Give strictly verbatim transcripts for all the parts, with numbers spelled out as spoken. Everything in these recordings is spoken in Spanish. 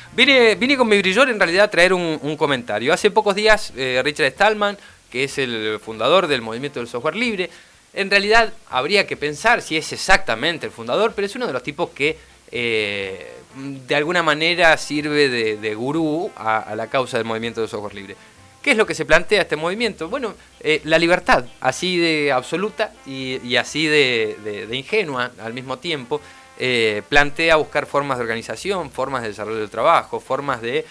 vine, vine con mi brillor en realidad a traer un, un comentario. Hace pocos días eh, Richard Stallman, que es el fundador del movimiento del software libre, en realidad habría que pensar si es exactamente el fundador, pero es uno de los tipos que eh, de alguna manera sirve de, de gurú a, a la causa del movimiento del software libre. ¿Qué es lo que se plantea este movimiento? Bueno, eh, la libertad, así de absoluta y, y así de, de, de ingenua al mismo tiempo, eh, plantea buscar formas de organización, formas de desarrollo del trabajo, formas de eh,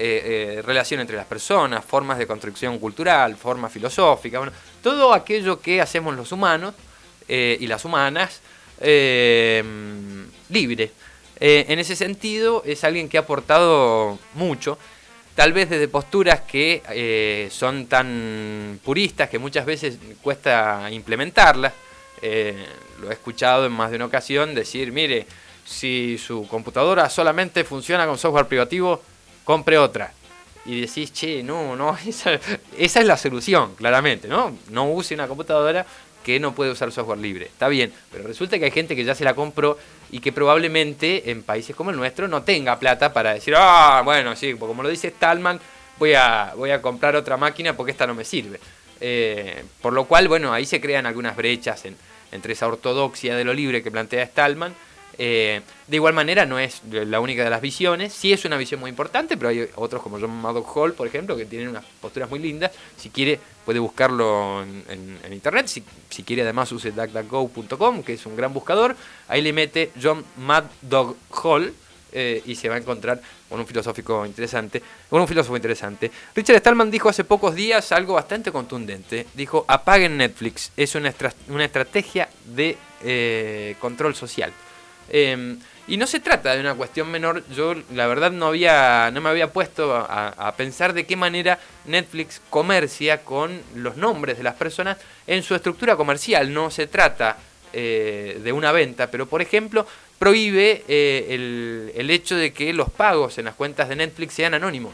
eh, relación entre las personas, formas de construcción cultural, formas filosóficas, bueno, todo aquello que hacemos los humanos eh, y las humanas eh, libre. Eh, en ese sentido, es alguien que ha aportado mucho. Tal vez desde posturas que eh, son tan puristas que muchas veces cuesta implementarlas. Eh, lo he escuchado en más de una ocasión decir, mire, si su computadora solamente funciona con software privativo, compre otra. Y decís, che, no, no, esa, esa es la solución, claramente, ¿no? No use una computadora que no puede usar software libre. Está bien, pero resulta que hay gente que ya se la compró y que probablemente en países como el nuestro no tenga plata para decir, ah, bueno, sí, como lo dice Stallman, voy a, voy a comprar otra máquina porque esta no me sirve. Eh, por lo cual, bueno, ahí se crean algunas brechas en, entre esa ortodoxia de lo libre que plantea Stallman. Eh, de igual manera, no es la única de las visiones. Sí es una visión muy importante, pero hay otros como John Madoc-Hall, por ejemplo, que tienen unas posturas muy lindas. Si quiere, puede buscarlo en, en, en internet. Si, si quiere, además, use duckduckgo punto com, que es un gran buscador. Ahí le mete John Madoc-Hall eh, y se va a encontrar con un filosófico interesante, con un filósofo interesante. Richard Stallman dijo hace pocos días algo bastante contundente. Dijo, apaguen Netflix. Es una, estra una estrategia de eh, control social. Eh, y no se trata de una cuestión menor. Yo la verdad no había no me había puesto a, a pensar de qué manera Netflix comercia con los nombres de las personas en su estructura comercial. No se trata eh, de una venta, pero por ejemplo prohíbe eh, el, el hecho de que los pagos en las cuentas de Netflix sean anónimos.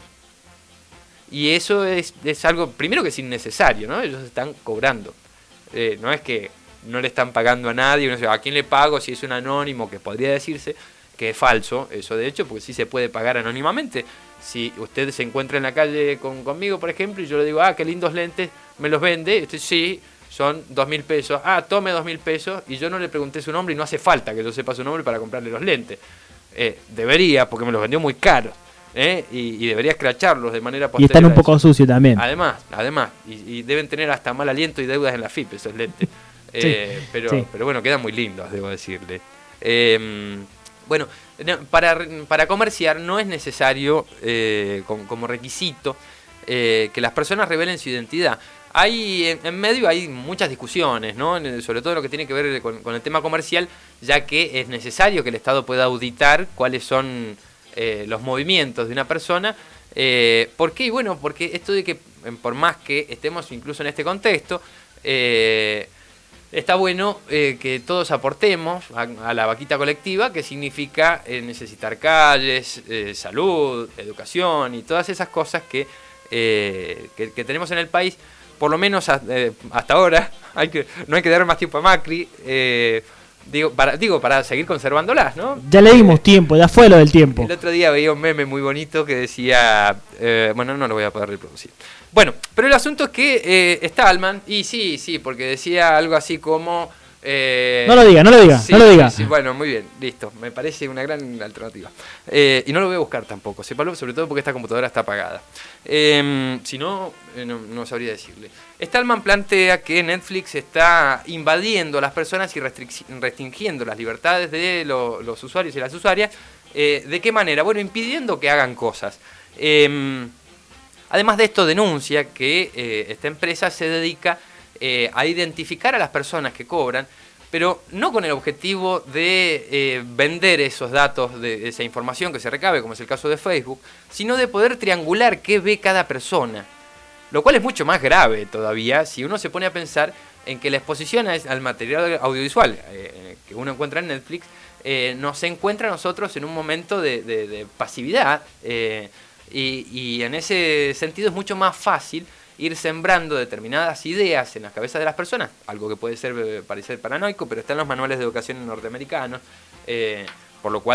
Y eso es, es algo, primero, que es innecesario, ¿no? Ellos están cobrando. Eh, no es que no le estan pagando a nadie, uno dice, ¿a quién le pago si es un anónimo? Que podría decirse que es falso, eso de hecho, porque sí se puede pagar anónimamente. Si usted se encuentra en la calle con, conmigo, por ejemplo, y yo le digo, ah, qué lindos lentes, ¿me los vende? Usted, sí, son dos mil pesos. Ah, tome dos mil pesos, y yo no le pregunté su nombre y no hace falta que yo sepa su nombre para comprarle los lentes. Eh, debería, porque me los vendió muy caros. ¿Eh? Y, y debería escracharlos de manera posterior. Y están un poco sucios también. Además, además y, y deben tener hasta mal aliento y deudas en la F I P esos lentes. Eh, sí, pero, sí. pero bueno, quedan muy lindos, debo decirle. Eh, bueno, para, para comerciar no es necesario, eh, como, como requisito, eh, que las personas revelen su identidad. Hay, en, en medio hay muchas discusiones, ¿no? Sobre todo lo que tiene que ver con, con el tema comercial, ya que es necesario que el Estado pueda auditar cuáles son eh, los movimientos de una persona. Eh, ¿Por qué? Bueno, porque esto de que, por más que estemos incluso en este contexto, eh, está bueno eh, que todos aportemos a, a la vaquita colectiva, que significa eh, necesitar calles, eh, salud, educación y todas esas cosas que, eh, que, que tenemos en el país, por lo menos a, eh, hasta ahora. Hay que, no hay que dar más tiempo a Macri, eh, digo, para, digo, para seguir conservándolas, ¿no? Ya le dimos eh, tiempo, ya fue lo del tiempo. El otro día veía un meme muy bonito que decía, eh, bueno, no lo voy a poder reproducir. Bueno, pero el asunto es que eh, Stallman, y sí, sí, porque decía algo así como... Eh, no lo diga, no lo diga, sí, no lo diga. Sí, sí, bueno, muy bien, listo, me parece una gran alternativa. Eh, y no lo voy a buscar tampoco, sépalo, sobre todo porque esta computadora está apagada. Eh, si no, eh, no, no sabría decirle. Stallman plantea que Netflix está invadiendo a las personas y restringiendo las libertades de lo, los usuarios y las usuarias. Eh, ¿De qué manera? Bueno, impidiendo que hagan cosas. Eh, Además de esto, denuncia que eh, esta empresa se dedica eh, a identificar a las personas que cobran, pero no con el objetivo de eh, vender esos datos, de esa información que se recabe, como es el caso de Facebook, sino de poder triangular qué ve cada persona. Lo cual es mucho más grave todavía si uno se pone a pensar en que la exposición al material audiovisual eh, que uno encuentra en Netflix eh, nos encuentra a nosotros en un momento de, de, de pasividad. Eh, Y, y en ese sentido es mucho más fácil ir sembrando determinadas ideas en las cabezas de las personas, algo que puede ser parecer paranoico, pero está en los manuales de educación norteamericanos, eh, por lo cual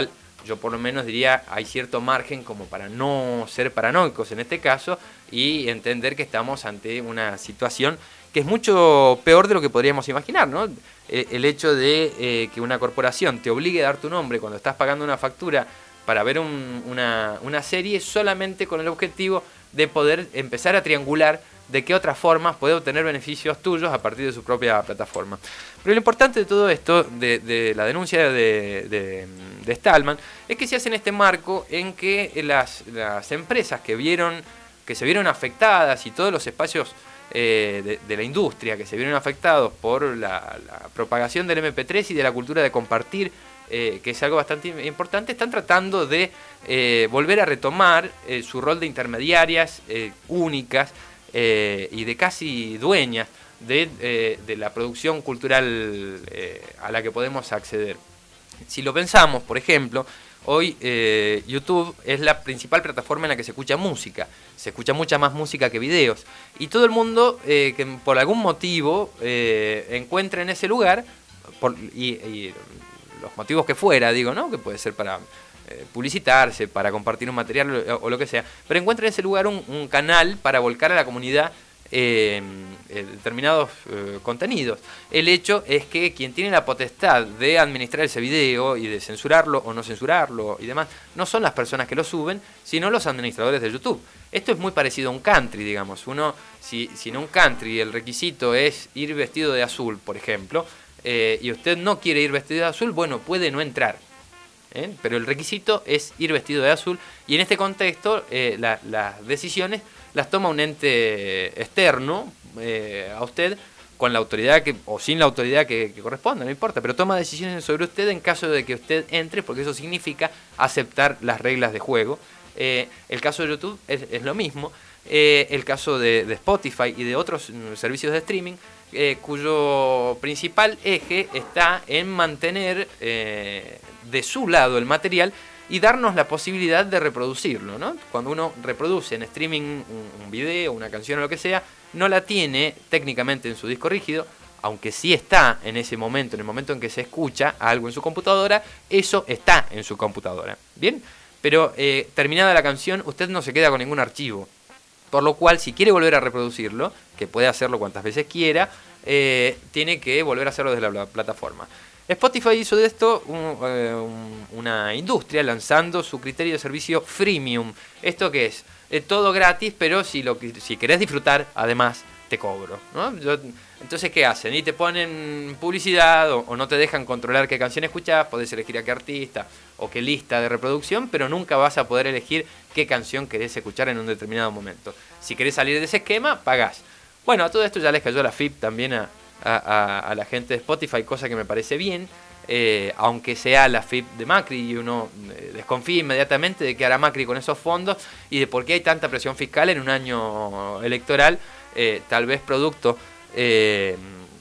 yo por lo menos diría, hay cierto margen como para no ser paranoicos en este caso y entender que estamos ante una situación que es mucho peor de lo que podríamos imaginar, ¿no? El hecho de eh, que una corporación te obligue a dar tu nombre cuando estás pagando una factura para ver un, una, una serie solamente con el objetivo de poder empezar a triangular de qué otras formas puede obtener beneficios tuyos a partir de su propia plataforma. Pero lo importante de todo esto, de, de la denuncia de, de, de Stallman, es que se hace en este marco en que las, las empresas que vieron, que se vieron afectadas y todos los espacios eh, de, de la industria que se vieron afectados por la, la propagación del eme pe tres y de la cultura de compartir, eh, que es algo bastante importante, están tratando de eh, volver a retomar eh, su rol de intermediarias eh, únicas, Eh, y de casi dueñas de, eh, de la producción cultural eh, a la que podemos acceder. Si lo pensamos, por ejemplo, hoy eh, YouTube es la principal plataforma en la que se escucha música. Se escucha mucha más música que videos. Y todo el mundo eh, que por algún motivo eh, encuentra en ese lugar, por, y, y los motivos que fuera, digo, ¿no? Que puede ser para publicitarse, para compartir un material o, o lo que sea, pero encuentra en ese lugar un, un canal para volcar a la comunidad eh, eh, determinados eh, contenidos. El hecho es que quien tiene la potestad de administrar ese video y de censurarlo o no censurarlo y demás, no son las personas que lo suben, sino los administradores de YouTube. Esto es muy parecido a un country, digamos. Uno, si, si en un country el requisito es ir vestido de azul, por ejemplo, eh, y usted no quiere ir vestido de azul, bueno, puede no entrar. ¿Eh? Pero el requisito es ir vestido de azul y en este contexto eh, la, las decisiones las toma un ente externo eh, a usted con la autoridad que, o sin la autoridad que, que corresponda, no importa, pero toma decisiones sobre usted en caso de que usted entre, porque eso significa aceptar las reglas de juego. Eh, el caso de YouTube es, es lo mismo, eh, el caso de, de Spotify y de otros servicios de streaming, eh, cuyo principal eje está en mantener eh, de su lado el material y darnos la posibilidad de reproducirlo, ¿no? Cuando uno reproduce en streaming un, un video, una canción o lo que sea, no la tiene técnicamente en su disco rígido, aunque sí está en ese momento, en el momento en que se escucha algo en su computadora, eso está en su computadora, ¿bien? Pero eh, terminada la canción, usted no se queda con ningún archivo, por lo cual si quiere volver a reproducirlo, que puede hacerlo cuantas veces quiera, eh, tiene que volver a hacerlo desde la plataforma. Spotify hizo de esto un, eh, un, una industria lanzando su criterio de servicio freemium. ¿Esto qué es? Es todo gratis, pero si, lo, si querés disfrutar, además te cobro, ¿no? Yo, entonces, ¿qué hacen? Y te ponen publicidad o, o no te dejan controlar qué canción escuchás, podés elegir a qué artista o qué lista de reproducción, pero nunca vas a poder elegir qué canción querés escuchar en un determinado momento. Si querés salir de ese esquema, pagás. Bueno, a todo esto ya les cayó la F I P también a, a, a, a la gente de Spotify, cosa que me parece bien, eh, aunque sea la F I P de Macri y uno eh, desconfía inmediatamente de qué hará Macri con esos fondos y de por qué hay tanta presión fiscal en un año electoral, eh, tal vez producto... Eh,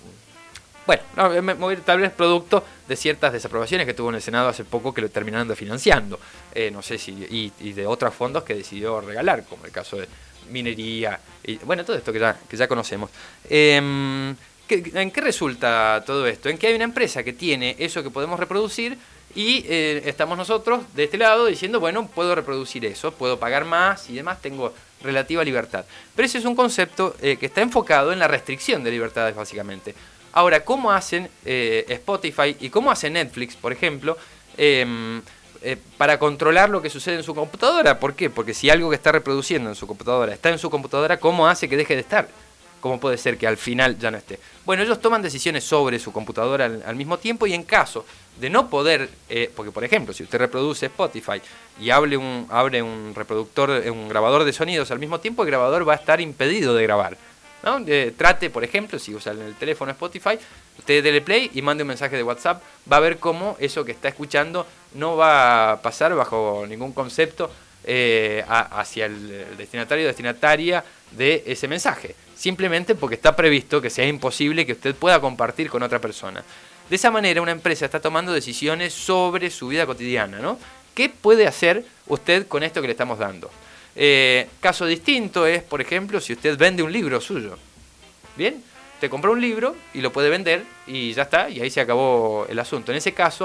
bueno, no, tal vez producto de ciertas desaprobaciones que tuvo en el Senado hace poco que lo terminaron desfinanciando. Eh, no sé si y, y de otros fondos que decidió regalar, como el caso de minería, y bueno, todo esto que ya, que ya conocemos. Eh, ¿En qué resulta todo esto? En que hay una empresa que tiene eso que podemos reproducir y eh, estamos nosotros de este lado diciendo, bueno, puedo reproducir eso, puedo pagar más y demás, tengo relativa libertad. Pero ese es un concepto eh, que está enfocado en la restricción de libertades, básicamente. Ahora, ¿cómo hacen eh, Spotify y cómo hace Netflix, por ejemplo, eh, eh, para controlar lo que sucede en su computadora? ¿Por qué? Porque si algo que está reproduciendo en su computadora está en su computadora, ¿cómo hace que deje de estar? ¿Cómo puede ser que al final ya no esté? Bueno, ellos toman decisiones sobre su computadora al, al mismo tiempo y en caso de no poder, eh, porque por ejemplo, si usted reproduce Spotify y abre un, abre un reproductor, un grabador de sonidos al mismo tiempo, el grabador va a estar impedido de grabar, ¿no? Eh, trate, por ejemplo, si usa el teléfono Spotify, usted dele play y mande un mensaje de WhatsApp, va a ver cómo eso que está escuchando no va a pasar bajo ningún concepto eh, a, hacia el destinatario o destinataria de ese mensaje, simplemente porque está previsto que sea imposible que usted pueda compartir con otra persona. De esa manera una empresa está tomando decisiones sobre su vida cotidiana, ¿no? ¿Qué puede hacer usted con esto que le estamos dando? Eh, caso distinto es, por ejemplo, si usted vende un libro suyo. Bien, te compró un libro y lo puede vender y ya está, y ahí se acabó el asunto. En ese caso,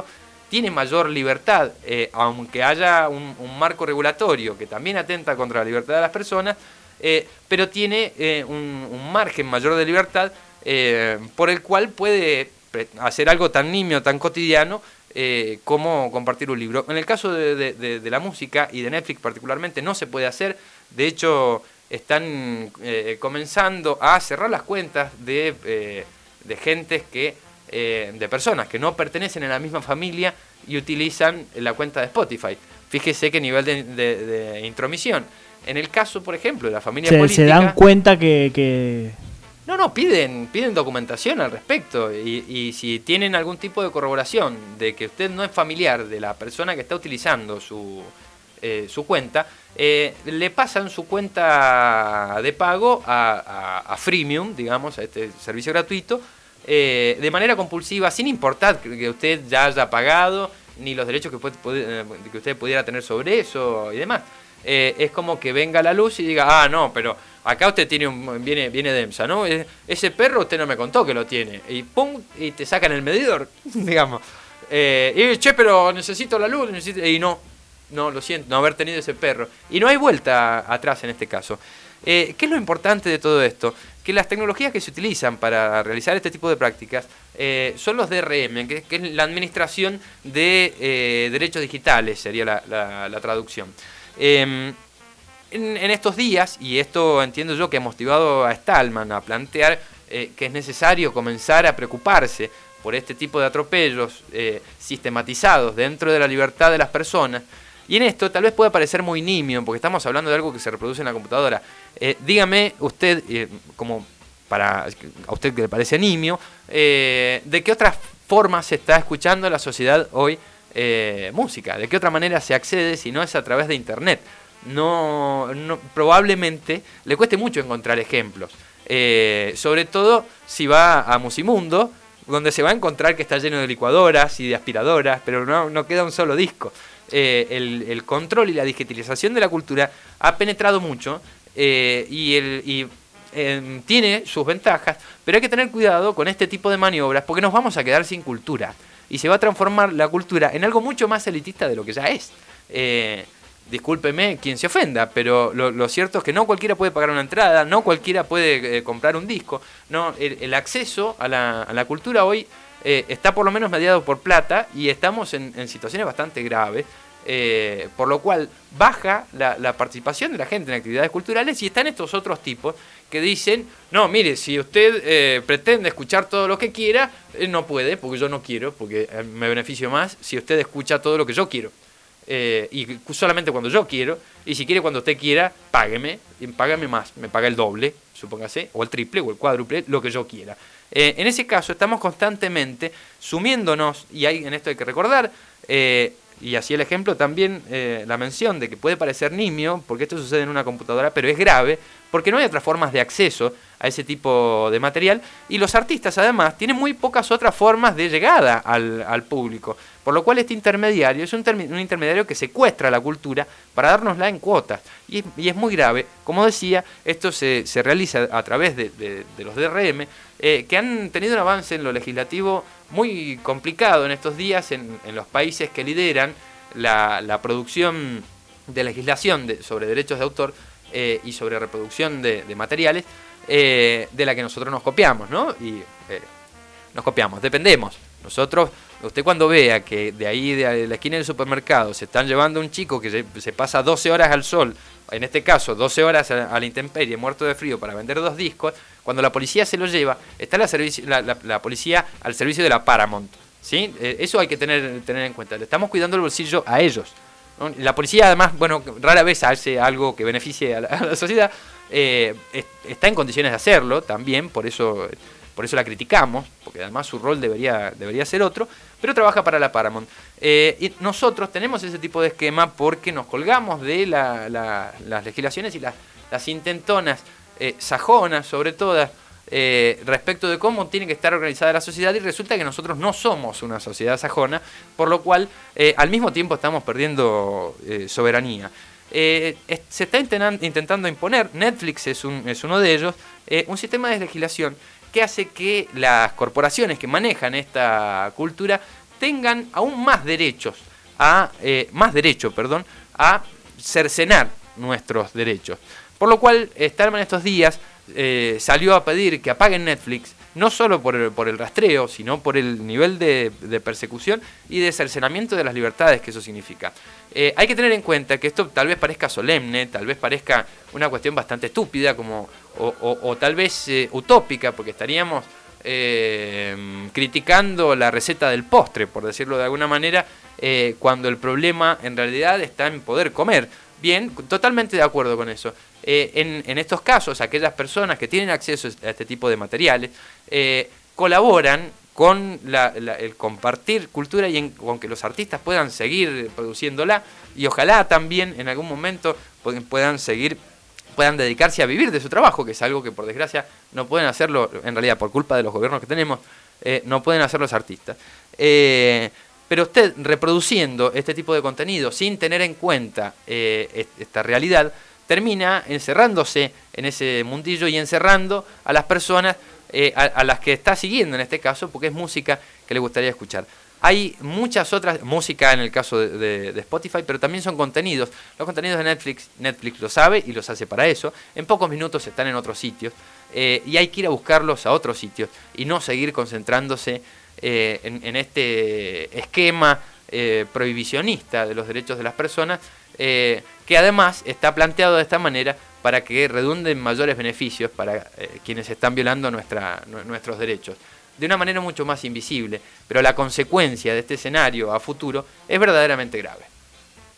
tiene mayor libertad, eh, aunque haya un, un marco regulatorio que también atenta contra la libertad de las personas, eh, pero tiene eh, un, un margen mayor de libertad eh, por el cual puede hacer algo tan nimio, tan cotidiano, eh, como compartir un libro. En el caso de, de, de, de la música y de Netflix particularmente no se puede hacer. De hecho, están eh, comenzando a cerrar las cuentas de, eh, de gentes que, eh, de personas que no pertenecen a la misma familia y utilizan la cuenta de Spotify. Fíjese qué nivel de, de, de intromisión. En el caso, por ejemplo, de la familia se, política... Se dan cuenta que... que... No, no, piden, piden documentación al respecto y, y si tienen algún tipo de corroboración de que usted no es familiar de la persona que está utilizando su, eh, su cuenta, eh, le pasan su cuenta de pago a, a, a Freemium, digamos, a este servicio gratuito, eh, de manera compulsiva, sin importar que usted ya haya pagado, ni los derechos que, puede, que usted pudiera tener sobre eso y demás. Eh, es como que venga a la luz y diga, ah, no, pero acá usted tiene un, viene, viene de EMSA, ¿no? Ese perro usted no me contó que lo tiene. Y pum, y te sacan el medidor, digamos. Eh, y, che, pero necesito la luz, necesito... y no, no, lo siento, no haber tenido ese perro. Y no hay vuelta atrás en este caso. Eh, ¿Qué es lo importante de todo esto? Que las tecnologías que se utilizan para realizar este tipo de prácticas eh, son los D R M, que, que es la administración de eh, derechos digitales, sería la, la, la traducción. Eh, en, en estos días, y esto entiendo yo que ha motivado a Stallman a plantear eh, que es necesario comenzar a preocuparse por este tipo de atropellos eh, sistematizados dentro de la libertad de las personas. Y en esto tal vez pueda parecer muy nimio, porque estamos hablando de algo que se reproduce en la computadora. Eh, dígame usted, eh, como para a usted que le parece nimio, eh, ¿de qué otras formas se está escuchando en la sociedad hoy eh, música? ¿De qué otra manera se accede si no es a través de Internet? No, no probablemente le cueste mucho encontrar ejemplos. Eh, sobre todo si va a Musimundo, donde se va a encontrar que está lleno de licuadoras y de aspiradoras, pero no, no queda un solo disco. Eh, el, el control y la digitalización de la cultura ha penetrado mucho eh, y, el, y eh, tiene sus ventajas, pero hay que tener cuidado con este tipo de maniobras porque nos vamos a quedar sin cultura y se va a transformar la cultura en algo mucho más elitista de lo que ya es. Eh, discúlpeme quien se ofenda, pero lo, lo cierto es que no cualquiera puede pagar una entrada, no cualquiera puede eh, comprar un disco, no, el, el acceso a la, a la cultura hoy Eh, está por lo menos mediado por plata y estamos en, en situaciones bastante graves, eh, por lo cual baja la, la participación de la gente en actividades culturales y están estos otros tipos que dicen, no, mire, si usted eh, pretende escuchar todo lo que quiera, eh, no puede, porque yo no quiero, porque me beneficio más si usted escucha todo lo que yo quiero. Eh, y solamente cuando yo quiero, y si quiere cuando usted quiera, págueme, y págame más, me paga el doble, supóngase, o el triple, o el cuádruple, lo que yo quiera. Eh, en ese caso estamos constantemente sumiéndonos, y hay, en esto hay que recordar, eh, y así el ejemplo también, eh, la mención de que puede parecer nimio, porque esto sucede en una computadora, pero es grave, porque no hay otras formas de acceso a ese tipo de material, y los artistas además tienen muy pocas otras formas de llegada al, al público, por lo cual este intermediario es un, un intermediario que secuestra la cultura para dárnosla en cuotas, y, y es muy grave. Como decía, esto se, se realiza a través de, de, de los D R M, eh, que han tenido un avance en lo legislativo muy complicado en estos días en, en los países que lideran la, la producción de legislación de, sobre derechos de autor eh, y sobre reproducción de, de materiales, eh, de la que nosotros nos copiamos, ¿no? Y eh, nos copiamos, dependemos. Nosotros, usted cuando vea que de ahí, de la esquina del supermercado, se están llevando a un chico que se, se pasa doce horas al sol, en este caso doce horas a, a la intemperie, muerto de frío, para vender dos discos, cuando la policía se lo lleva, está la, servicio, la, la, la policía al servicio de la Paramount, ¿sí? Eh, eso hay que tener, tener en cuenta. Le estamos cuidando el bolsillo a ellos, ¿no? La policía, además, bueno, rara vez hace algo que beneficie a la, a la sociedad, eh, es, está en condiciones de hacerlo también, por eso... Por eso la criticamos, porque además su rol debería, debería ser otro, pero trabaja para la Paramount. Eh, y nosotros tenemos ese tipo de esquema porque nos colgamos de la, la, las legislaciones y las, las intentonas eh, sajonas, sobre todo, eh, respecto de cómo tiene que estar organizada la sociedad, y resulta que nosotros no somos una sociedad sajona, por lo cual eh, al mismo tiempo estamos perdiendo eh, soberanía. Eh, es, se está intentan, intentando imponer, Netflix es, un, es uno de ellos, eh, un sistema de legislación que hace que las corporaciones que manejan esta cultura tengan aún más derechos, a eh, más derecho, perdón, a cercenar nuestros derechos. Por lo cual, Stallman estos días eh, salió a pedir que apaguen Netflix, no solo por el, por el rastreo, sino por el nivel de, de persecución y de cercenamiento de las libertades que eso significa. Eh, hay que tener en cuenta que esto tal vez parezca solemne, tal vez parezca una cuestión bastante estúpida, como, o, o, o tal vez eh, utópica, porque estaríamos eh, criticando la receta del postre, por decirlo de alguna manera, eh, cuando el problema en realidad está en poder comer. Bien, totalmente de acuerdo con eso. Eh, en, en estos casos, aquellas personas que tienen acceso a este tipo de materiales eh, colaboran con la, la, el compartir cultura y en, con que los artistas puedan seguir produciéndola y ojalá también en algún momento puedan seguir, puedan dedicarse a vivir de su trabajo, que es algo que por desgracia no pueden hacerlo, en realidad por culpa de los gobiernos que tenemos, eh, no pueden hacer los artistas. Eh, Pero usted, reproduciendo este tipo de contenido sin tener en cuenta eh, esta realidad, termina encerrándose en ese mundillo y encerrando a las personas eh, a, a las que está siguiendo en este caso, porque es música que le gustaría escuchar. Hay muchas otras, música en el caso de, de, de Spotify, pero también son contenidos. Los contenidos de Netflix, Netflix lo sabe y los hace para eso. En pocos minutos están en otros sitios eh, y hay que ir a buscarlos a otros sitios y no seguir concentrándose Eh, en, en este esquema eh, prohibicionista de los derechos de las personas, eh, que además está planteado de esta manera para que redunden mayores beneficios para eh, quienes están violando nuestra, nuestros derechos, de una manera mucho más invisible, pero la consecuencia de este escenario a futuro es verdaderamente grave.